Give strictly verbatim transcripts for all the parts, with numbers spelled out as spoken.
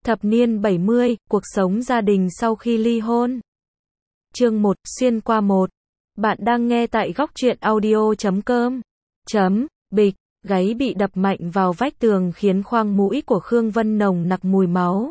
Thập niên bảy mươi, cuộc sống gia đình sau khi ly hôn. Chương một, xuyên qua một. Bạn đang nghe tại góc truyện audio chấm com. Chấm, bịch, gáy bị đập mạnh vào vách tường khiến khoang mũi của Khương Vân nồng nặc mùi máu.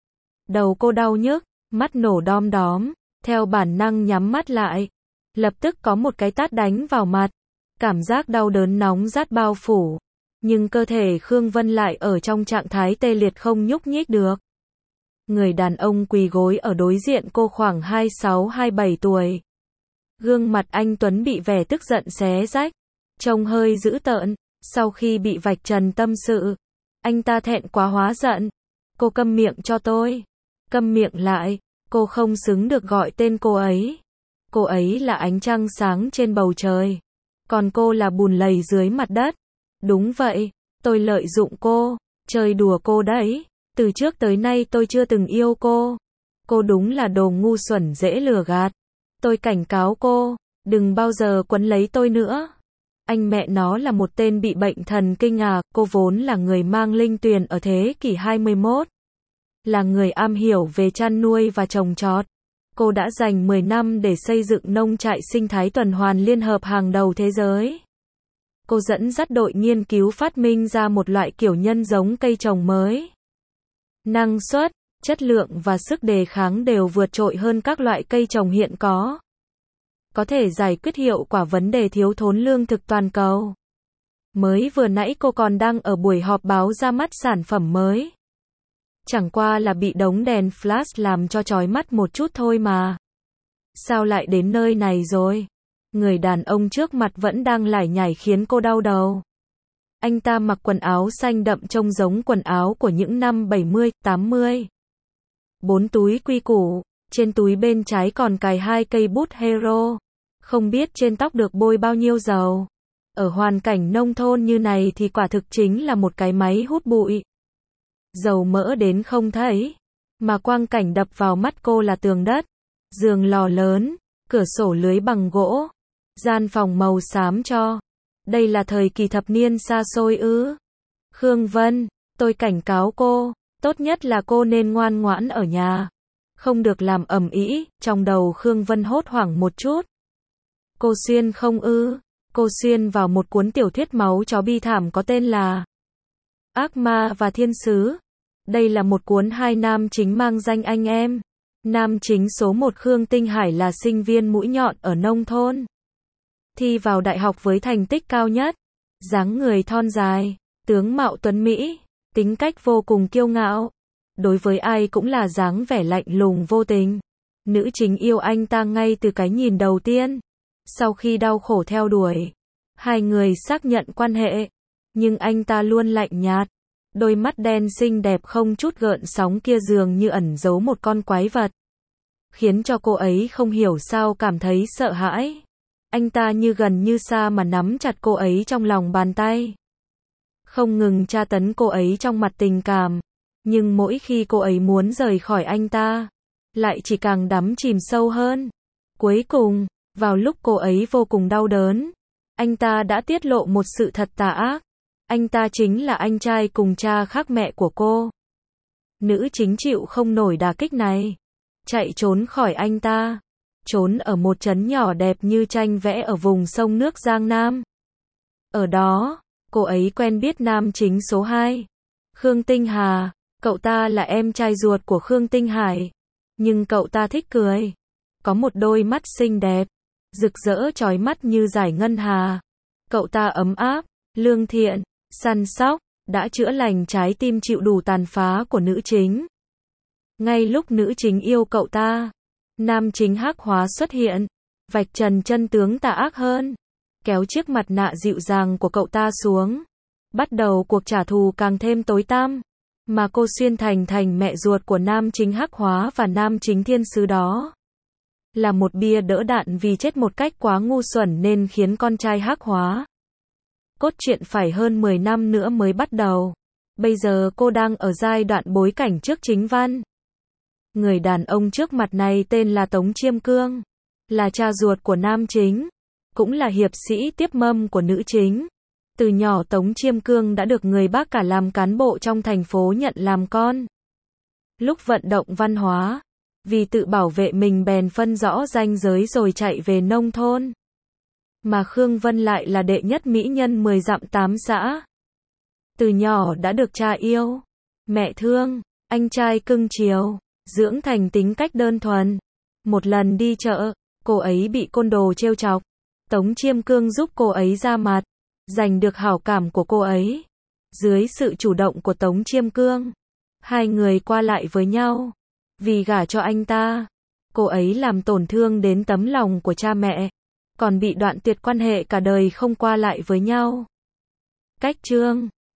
Đầu cô đau nhức, mắt nổ đom đóm, theo bản năng nhắm mắt lại. Lập tức có một cái tát đánh vào mặt. Cảm giác đau đớn nóng rát bao phủ. Nhưng cơ thể Khương Vân lại ở trong trạng thái tê liệt không nhúc nhích được. Người đàn ông quỳ gối ở đối diện cô khoảng hai mươi sáu hai mươi bảy tuổi. Gương mặt anh Tuấn bị vẻ tức giận xé rách, trông hơi dữ tợn. Sau khi bị vạch trần tâm sự, anh ta thẹn quá hóa giận. Cô câm miệng cho tôi. Câm miệng lại, cô không xứng được gọi tên cô ấy. Cô ấy là ánh trăng sáng trên bầu trời, còn cô là bùn lầy dưới mặt đất. Đúng vậy, tôi lợi dụng cô, chơi đùa cô đấy. Từ trước tới nay tôi chưa từng yêu cô. Cô đúng là đồ ngu xuẩn dễ lừa gạt. Tôi cảnh cáo cô, đừng bao giờ quấn lấy tôi nữa. Anh mẹ nó là một tên bị bệnh thần kinh à, cô vốn là người mang linh tuyền ở thế kỷ hai mươi mốt. Là người am hiểu về chăn nuôi và trồng trọt. Cô đã dành mười năm để xây dựng nông trại sinh thái tuần hoàn liên hợp hàng đầu thế giới. Cô dẫn dắt đội nghiên cứu phát minh ra một loại kiểu nhân giống cây trồng mới. Năng suất, chất lượng và sức đề kháng đều vượt trội hơn các loại cây trồng hiện có. Có thể giải quyết hiệu quả vấn đề thiếu thốn lương thực toàn cầu. Mới vừa nãy cô còn đang ở buổi họp báo ra mắt sản phẩm mới. Chẳng qua là bị đống đèn flash làm cho chói mắt một chút thôi mà. Sao lại đến nơi này rồi? Người đàn ông trước mặt vẫn đang lải nhải khiến cô đau đầu. Anh ta mặc quần áo xanh đậm trông giống quần áo của những năm bảy mươi, tám mươi. Bốn túi quy củ, trên túi bên trái còn cài hai cây bút hero. Không biết trên tóc được bôi bao nhiêu dầu. Ở hoàn cảnh nông thôn như này thì quả thực chính là một cái máy hút bụi. Dầu mỡ đến không thấy. Mà quang cảnh đập vào mắt cô là tường đất, giường lò lớn, cửa sổ lưới bằng gỗ, gian phòng màu xám cho. Đây là thời kỳ thập niên xa xôi ư? Khương Vân, tôi cảnh cáo cô, tốt nhất là cô nên ngoan ngoãn ở nhà. Không được làm ầm ĩ. Trong đầu Khương Vân hốt hoảng một chút. Cô xuyên không ư? Cô xuyên vào một cuốn tiểu thuyết máu chó bi thảm có tên là Ác Ma và Thiên Sứ. Đây là một cuốn hai nam chính mang danh anh em. Nam chính số một Khương Tinh Hải là sinh viên mũi nhọn ở nông thôn. Thi vào đại học với thành tích cao nhất. Dáng người thon dài, tướng mạo tuấn mỹ, tính cách vô cùng kiêu ngạo. Đối với ai cũng là dáng vẻ lạnh lùng vô tình. Nữ chính yêu anh ta ngay từ cái nhìn đầu tiên. Sau khi đau khổ theo đuổi, hai người xác nhận quan hệ. Nhưng anh ta luôn lạnh nhạt. Đôi mắt đen xinh đẹp không chút gợn sóng kia dường như ẩn giấu một con quái vật. Khiến cho cô ấy không hiểu sao cảm thấy sợ hãi. Anh ta như gần như xa mà nắm chặt cô ấy trong lòng bàn tay. Không ngừng tra tấn cô ấy trong mặt tình cảm. Nhưng mỗi khi cô ấy muốn rời khỏi anh ta, lại chỉ càng đắm chìm sâu hơn. Cuối cùng, vào lúc cô ấy vô cùng đau đớn, anh ta đã tiết lộ một sự thật tà ác. Anh ta chính là anh trai cùng cha khác mẹ của cô. Nữ chính chịu không nổi đả kích này, chạy trốn khỏi anh ta. Trốn ở một trấn nhỏ đẹp như tranh vẽ ở vùng sông nước Giang Nam. Ở đó, cô ấy quen biết nam chính số hai, Khương Tinh Hà. Cậu ta là em trai ruột của Khương Tinh Hải. Nhưng cậu ta thích cười. Có một đôi mắt xinh đẹp, rực rỡ chói mắt như dải ngân hà. Cậu ta ấm áp, lương thiện, săn sóc, đã chữa lành trái tim chịu đủ tàn phá của nữ chính. Ngay lúc nữ chính yêu cậu ta, nam chính hắc hóa xuất hiện, vạch trần chân tướng tà ác hơn, kéo chiếc mặt nạ dịu dàng của cậu ta xuống. Bắt đầu cuộc trả thù càng thêm tối tăm. Mà cô xuyên thành thành mẹ ruột của nam chính hắc hóa và nam chính thiên sứ đó. Là một bia đỡ đạn vì chết một cách quá ngu xuẩn nên khiến con trai hắc hóa. Cốt truyện phải hơn mười năm nữa mới bắt đầu. Bây giờ cô đang ở giai đoạn bối cảnh trước chính văn. Người đàn ông trước mặt này tên là Tống Chiêm Cương. Là cha ruột của nam chính. Cũng là hiệp sĩ tiếp mâm của nữ chính. Từ nhỏ Tống Chiêm Cương đã được người bác cả làm cán bộ trong thành phố nhận làm con. Lúc vận động văn hóa, vì tự bảo vệ mình bèn phân rõ ranh giới rồi chạy về nông thôn. Mà Khương Vân lại là đệ nhất mỹ nhân mười dặm tám xã. Từ nhỏ đã được cha yêu, mẹ thương, anh trai cưng chiều, dưỡng thành tính cách đơn thuần. Một lần đi chợ, cô ấy bị côn đồ trêu chọc. Tống Chiêm Cương giúp cô ấy ra mặt, giành được hảo cảm của cô ấy. Dưới sự chủ động của Tống Chiêm Cương, hai người qua lại với nhau. Vì gả cho anh ta, cô ấy làm tổn thương đến tấm lòng của cha mẹ, còn bị đoạn tuyệt quan hệ cả đời không qua lại với nhau. Cách chương